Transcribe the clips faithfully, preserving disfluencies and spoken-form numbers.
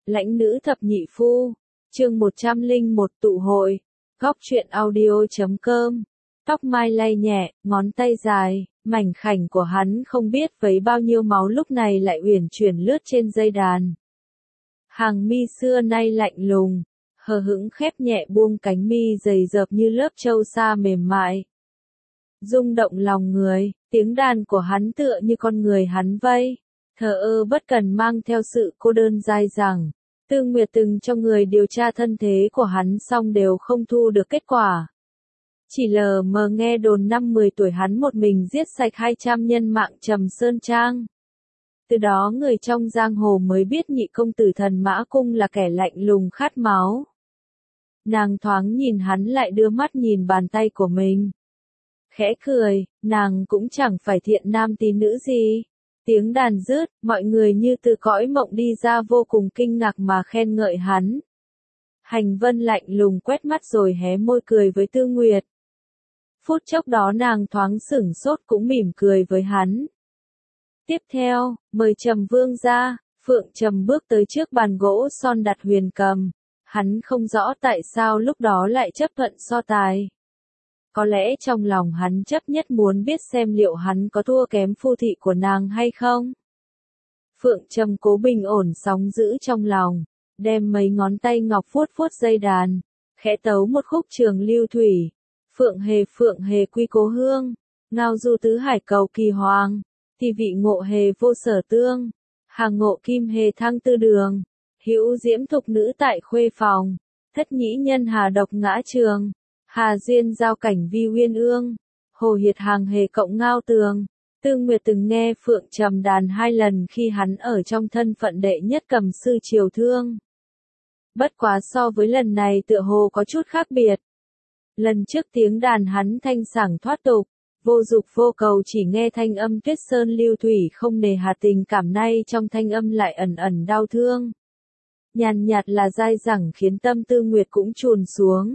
Lãnh nữ thập nhị phu, chương một trăm lẻ một tụ hội, góc truyện audio chấm com. Tóc mai lay nhẹ, ngón tay dài, mảnh khảnh của hắn không biết với bao nhiêu máu lúc này lại uyển chuyển lướt trên dây đàn. Hàng mi xưa nay lạnh lùng, hờ hững khép nhẹ buông cánh mi dày dợp như lớp châu sa mềm mại. Rung động lòng người, tiếng đàn của hắn tựa như con người hắn vây, thờ ơ bất cần mang theo sự cô đơn dai dẳng. Tư Nguyệt từng cho người điều tra thân thế của hắn xong đều không thu được kết quả. Chỉ lờ mờ nghe đồn năm mười tuổi hắn một mình giết sạch hai trăm nhân mạng Trầm Sơn Trang. Từ đó người trong giang hồ mới biết nhị công tử Thần Mã Cung là kẻ lạnh lùng khát máu. Nàng thoáng nhìn hắn lại đưa mắt nhìn bàn tay của mình. Khẽ cười, nàng cũng chẳng phải thiện nam tín nữ gì. Tiếng đàn rứt, mọi người như từ cõi mộng đi ra vô cùng kinh ngạc mà khen ngợi hắn. Hành Vân lạnh lùng quét mắt rồi hé môi cười với Tư Nguyệt. Phút chốc đó nàng thoáng sửng sốt cũng mỉm cười với hắn. Tiếp theo, mời Trầm Vương ra, Phượng Trầm bước tới trước bàn gỗ son đặt huyền cầm. Hắn không rõ tại sao lúc đó lại chấp thuận so tài. Có lẽ trong lòng hắn chấp nhất muốn biết xem liệu hắn có thua kém phu thị của nàng hay không. Phượng Trầm cố bình ổn sóng dữ trong lòng, đem mấy ngón tay ngọc vuốt vuốt dây đàn, khẽ tấu một khúc Trường Lưu Thủy. Phượng hề phượng hề quy cố hương, ngao du tứ hải cầu kỳ hoàng, thì vị ngộ hề vô sở tương, hàng ngộ kim hề thăng tư đường, hữu diễm thục nữ tại khuê phòng, thất nhĩ nhân hà độc ngã trường. Hà duyên giao cảnh vi uyên ương, hồ hiệt hàng hề cộng ngao tường. Tư Nguyệt từng nghe Phượng Trầm đàn hai lần khi hắn ở trong thân phận đệ nhất cầm sư triều thương. Bất quá so với lần này tựa hồ có chút khác biệt. Lần trước tiếng đàn hắn thanh sảng thoát tục, vô dục vô cầu chỉ nghe thanh âm tuyết sơn lưu thủy không nề hà tình cảm, nay trong thanh âm lại ẩn ẩn đau thương. Nhàn nhạt là dai dẳng khiến tâm Tư Nguyệt cũng chùn xuống.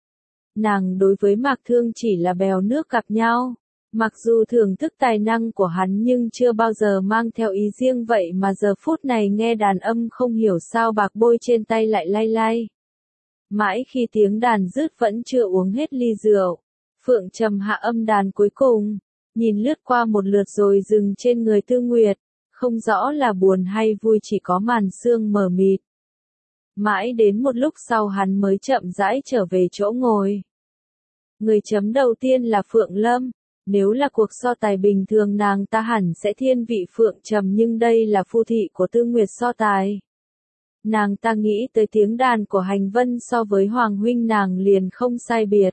Nàng đối với Mạc Thương chỉ là bèo nước gặp nhau, mặc dù thưởng thức tài năng của hắn nhưng chưa bao giờ mang theo ý riêng, vậy mà giờ phút này nghe đàn âm không hiểu sao bạc bôi trên tay lại lay lay. Mãi khi tiếng đàn dứt vẫn chưa uống hết ly rượu, Phượng Trầm hạ âm đàn cuối cùng, nhìn lướt qua một lượt rồi dừng trên người Tư Nguyệt, không rõ là buồn hay vui, chỉ có màn sương mờ mịt. Mãi đến một lúc sau hắn mới chậm rãi trở về chỗ ngồi. Người chấm đầu tiên là Phượng Lâm, nếu là cuộc so tài bình thường nàng ta hẳn sẽ thiên vị Phượng Trầm, nhưng đây là phu thị của Tư Nguyệt so tài. Nàng ta nghĩ tới tiếng đàn của Hành Vân so với Hoàng huynh nàng liền không sai biệt.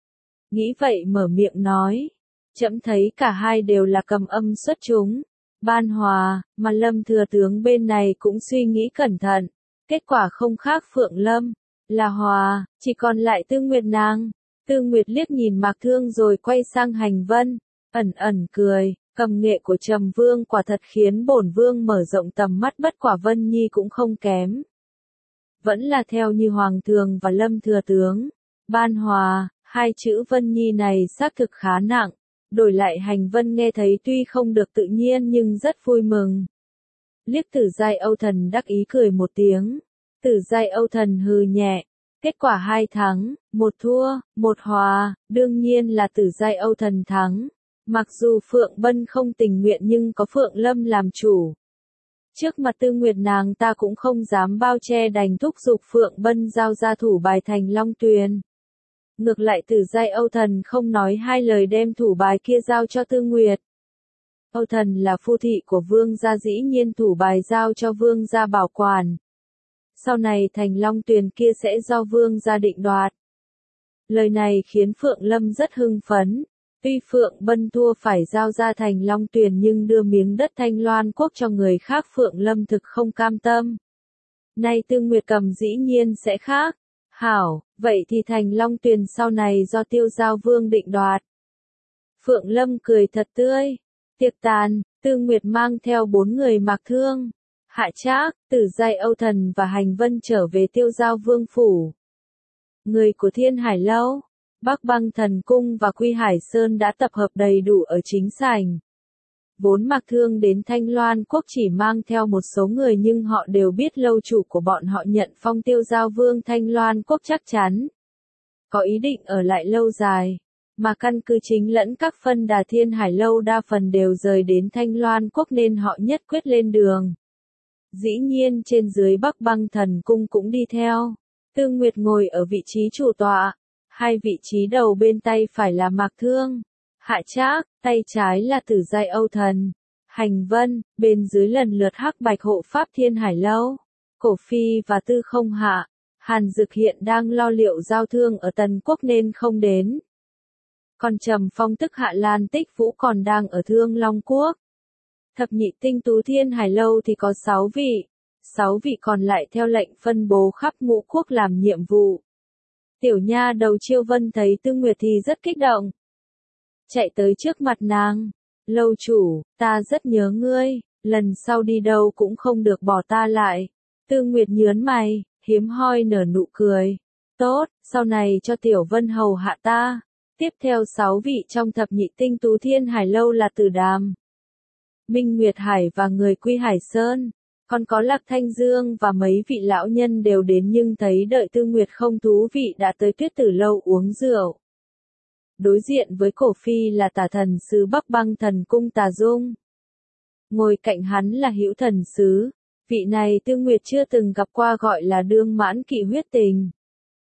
Nghĩ vậy mở miệng nói, trẫm thấy cả hai đều là cầm âm xuất chúng, ban hòa, mà Lâm thừa tướng bên này cũng suy nghĩ cẩn thận. Kết quả không khác Phượng Lâm, là hòa, chỉ còn lại Tư Nguyệt nàng. Tư Nguyệt liếc nhìn Mạc Thương rồi quay sang Hành Vân, ẩn ẩn cười, cầm nghệ của Trầm Vương quả thật khiến bổn vương mở rộng tầm mắt, bất quả Vân Nhi cũng không kém. Vẫn là theo như Hoàng thường và Lâm thừa tướng, ban hòa, hai chữ Vân Nhi này xác thực khá nặng, đổi lại Hành Vân nghe thấy tuy không được tự nhiên nhưng rất vui mừng. Liếc Tử Giai Âu Thần đắc ý cười một tiếng, Tử Giai Âu Thần hừ nhẹ, kết quả hai thắng, một thua, một hòa, đương nhiên là Tử Giai Âu Thần thắng, mặc dù Phượng Bân không tình nguyện nhưng có Phượng Lâm làm chủ. Trước mặt Tư Nguyệt nàng ta cũng không dám bao che, đành thúc giục Phượng Bân giao ra thủ bài Thành Long Tuyền. Ngược lại Tử Giai Âu Thần không nói hai lời đem thủ bài kia giao cho Tư Nguyệt. Âu Thần là phu thị của Vương gia, dĩ nhiên thủ bài giao cho Vương gia bảo quản. Sau này Thành Long Tuyền kia sẽ do Vương gia định đoạt. Lời này khiến Phượng Lâm rất hưng phấn. Tuy Phượng Bân thua phải giao ra Thành Long Tuyền nhưng đưa miếng đất Thanh Loan Quốc cho người khác Phượng Lâm thực không cam tâm. Nay Tư Nguyệt cầm dĩ nhiên sẽ khác. Hảo, vậy thì Thành Long Tuyền sau này do Tiêu Giao Vương định đoạt. Phượng Lâm cười thật tươi. Tiệc tàn, Tư Nguyệt mang theo bốn người Mạc Thương, Hạ Trác, Tử Giai Âu Thần và Hành Vân trở về Tiêu Giao Vương phủ. Người của Thiên Hải Lâu, Bắc Băng Thần Cung và Quy Hải Sơn đã tập hợp đầy đủ ở chính sảnh. Vốn Mạc Thương đến Thanh Loan Quốc chỉ mang theo một số người nhưng họ đều biết lâu chủ của bọn họ nhận phong Tiêu Giao Vương Thanh Loan Quốc chắc chắn có ý định ở lại lâu dài, mà căn cứ chính lẫn các phân đà Thiên Hải Lâu đa phần đều rời đến Thanh Loan Quốc nên họ nhất quyết lên đường. Dĩ nhiên trên dưới Bắc Băng Thần Cung cũng đi theo. Tư Nguyệt ngồi ở vị trí chủ tọa, hai vị trí đầu bên tay phải là Mạc Thương, Hạ Trác, tay trái là Tử Giai Âu Thần, Hành Vân, bên dưới lần lượt Hắc Bạch hộ pháp Thiên Hải Lâu, Cổ Phi và Tư Không Hạ. Hàn Dực hiện đang lo liệu giao thương ở Tần Quốc nên không đến. Còn Trầm Phong tức Hạ Lan Tích Vũ còn đang ở Thương Long Quốc. Thập nhị tinh tú Thiên Hải Lâu thì có sáu vị, sáu vị còn lại theo lệnh phân bố khắp ngũ quốc làm nhiệm vụ. Tiểu nha đầu Chiêu Vân thấy Tư Nguyệt thì rất kích động. Chạy tới trước mặt nàng, lâu chủ, ta rất nhớ ngươi, lần sau đi đâu cũng không được bỏ ta lại. Tư Nguyệt nhớn mày, hiếm hoi nở nụ cười. Tốt, sau này cho Tiểu Vân hầu hạ ta. Tiếp theo sáu vị trong thập nhị tinh tú Thiên Hải Lâu là Tử Đàm, Minh Nguyệt Hải và người Quy Hải Sơn. Còn có Lạc Thanh Dương và mấy vị lão nhân đều đến nhưng thấy đợi Tư Nguyệt không thú vị đã tới Tuyết Tử Lâu uống rượu. Đối diện với Cổ Phi là Tả Thần Sứ Bắc Băng Thần Cung Tà Dung. Ngồi cạnh hắn là Hữu Thần Sứ. Vị này Tư Nguyệt chưa từng gặp qua, gọi là Đương Mãn Kỵ huyết tình.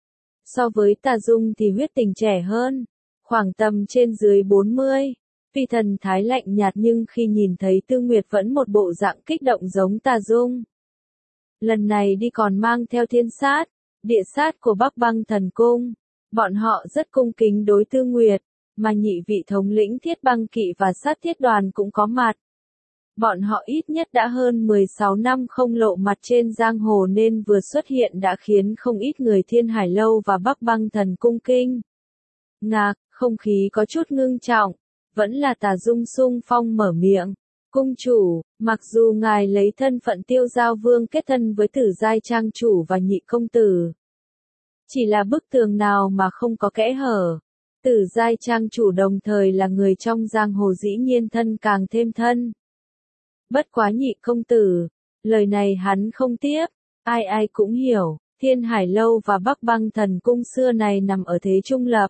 So với Tà Dung thì huyết tình trẻ hơn, khoảng tầm trên dưới bốn mươi. Vì thần thái lạnh nhạt nhưng khi nhìn thấy Tư Nguyệt vẫn một bộ dạng kích động giống Tà Dung. Lần này đi còn mang theo thiên sát, địa sát của Bắc Băng Thần Cung. Bọn họ rất cung kính đối Tư Nguyệt, mà nhị vị thống lĩnh Thiết Băng Kỵ và Sát Thiết Đoàn cũng có mặt. Bọn họ ít nhất đã hơn mười sáu năm không lộ mặt trên giang hồ nên vừa xuất hiện đã khiến không ít người Thiên Hải Lâu và Bắc Băng Thần Cung kinh ngạc, không khí có chút ngưng trọng. Vẫn là Tà Dung xung phong mở miệng. Cung chủ, mặc dù ngài lấy thân phận Tiêu Giao Vương kết thân với Tử Giai Trang chủ và Nhị công tử, chỉ là bức tường nào mà không có kẽ hở. Tử Giai Trang chủ đồng thời là người trong giang hồ dĩ nhiên thân càng thêm thân. Bất quá Nhị công tử, lời này hắn không tiếp, ai ai cũng hiểu, Thiên Hải Lâu và Bắc Băng Thần Cung xưa này nằm ở thế trung lập.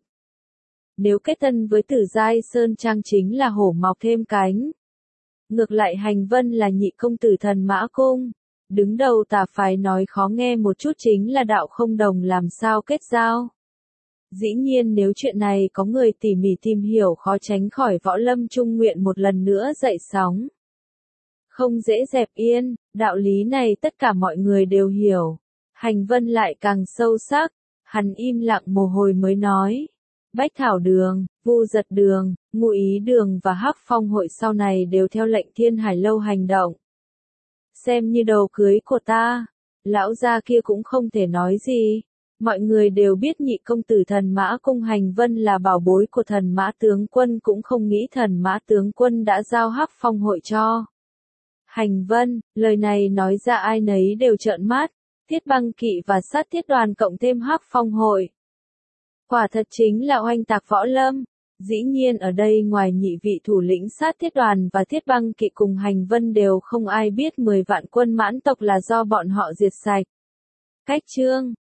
Nếu kết thân với Tử Giai Sơn Trang chính là hổ mọc thêm cánh. Ngược lại Hành Vân là nhị công tử Thần Mã Cung. Đứng đầu tà phái nói khó nghe một chút chính là đạo không đồng làm sao kết giao. Dĩ nhiên nếu chuyện này có người tỉ mỉ tìm hiểu khó tránh khỏi Võ Lâm Trung nguyện một lần nữa dậy sóng. Không dễ dẹp yên, đạo lý này tất cả mọi người đều hiểu. Hành Vân lại càng sâu sắc, hắn im lặng một hồi mới nói. Bách Thảo Đường, Vu Giật Đường, Ngụ Ý Đường và Hắc Phong Hội sau này đều theo lệnh Thiên Hải Lâu hành động. Xem như đầu cưới của ta, lão gia kia cũng không thể nói gì. Mọi người đều biết nhị công tử Thần Mã Cung Hành Vân là bảo bối của Thần Mã Tướng Quân, cũng không nghĩ Thần Mã Tướng Quân đã giao Hắc Phong Hội cho Hành Vân. Lời này nói ra ai nấy đều trợn mắt. Thiết Băng Kỵ và Sát Thiết Đoàn cộng thêm Hắc Phong Hội, quả thật chính là oanh tạc võ lâm. Dĩ nhiên ở đây ngoài nhị vị thủ lĩnh Sát Thiết Đoàn và Thiết Băng Kỵ cùng Hành Vân đều không ai biết mười vạn quân mãn tộc là do bọn họ diệt sạch. Cách chương